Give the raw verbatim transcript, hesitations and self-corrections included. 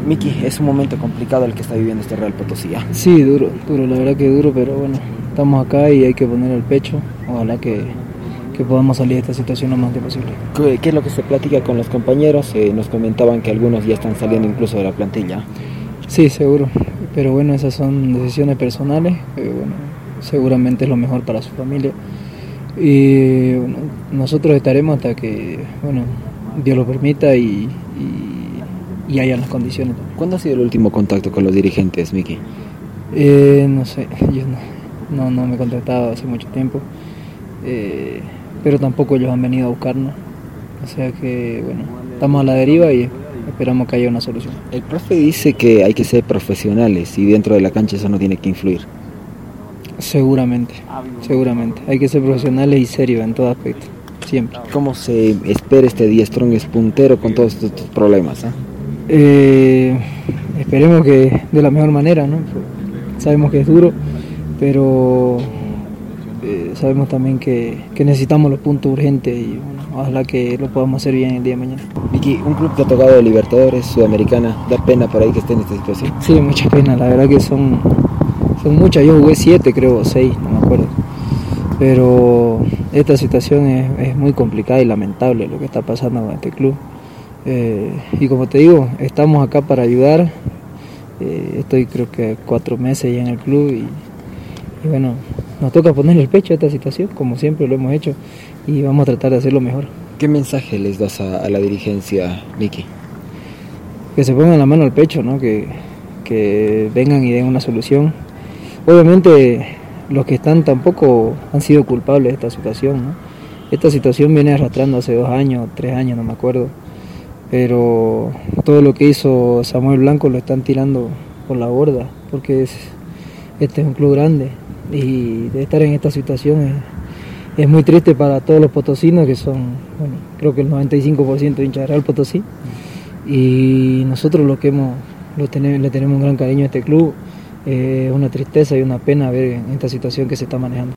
Miki, es un momento complicado el que está viviendo este Real Potosí. ¿eh? Sí, duro, duro, la verdad que duro, pero bueno, estamos acá y hay que poner el pecho. Ojalá que, que podamos salir de esta situación lo más antes posible. ¿Qué, qué es lo que se platica con los compañeros? Eh, nos comentaban que algunos ya están saliendo incluso de la plantilla. Sí, seguro, pero bueno, esas son decisiones personales, eh, bueno, seguramente es lo mejor para su familia. Y bueno, nosotros estaremos hasta que, bueno, Dios lo permita y, y, y hayan las condiciones. ¿Cuándo ha sido el último contacto con los dirigentes, Miki? Eh, no sé, yo no, no, no me he contactado hace mucho tiempo, eh, pero tampoco ellos han venido a buscarnos, o sea que, bueno, estamos a la deriva y esperamos que haya una solución. El profe dice que hay que ser profesionales y dentro de la cancha eso no tiene que influir. Seguramente, seguramente. Hay que ser profesionales y serios en todo aspecto, siempre. ¿Cómo se espera este Die Strongest puntero con todos estos problemas? ¿eh? Eh, esperemos que de la mejor manera, ¿no? Sabemos que es duro, pero eh, sabemos también que, que necesitamos los puntos urgentes y bueno, ojalá que lo podamos hacer bien el día de mañana. Vicky, un club que ha tocado de Libertadores, Sudamericana, da pena por ahí que esté en esta situación. Sí, mucha pena, la verdad que son, son muchas, yo jugué siete creo, seis, no me acuerdo, pero esta situación es, es muy complicada y lamentable lo que está pasando con este club. Eh, y como te digo, estamos acá para ayudar. Eh, estoy creo que cuatro meses ya en el club y, y bueno, nos toca ponerle el pecho a esta situación, como siempre lo hemos hecho, y vamos a tratar de hacerlo mejor. ¿Qué mensaje les das a, a la dirigencia, Miki? Que se pongan la mano al pecho, ¿no? que, que vengan y den una solución. Obviamente los que están tampoco han sido culpables de esta situación, ¿no? Esta situación viene arrastrando hace dos años, tres años, no me acuerdo. Pero todo lo que hizo Samuel Blanco lo están tirando por la borda, porque es, este es un club grande y de estar en esta situación es, es muy triste para todos los potosinos, que son, bueno, creo que el noventa y cinco por ciento de hinchas de Real Potosí, y nosotros lo que hemos, lo tenemos, le tenemos un gran cariño a este club. Es eh, una tristeza y una pena ver en esta situación que se está manejando.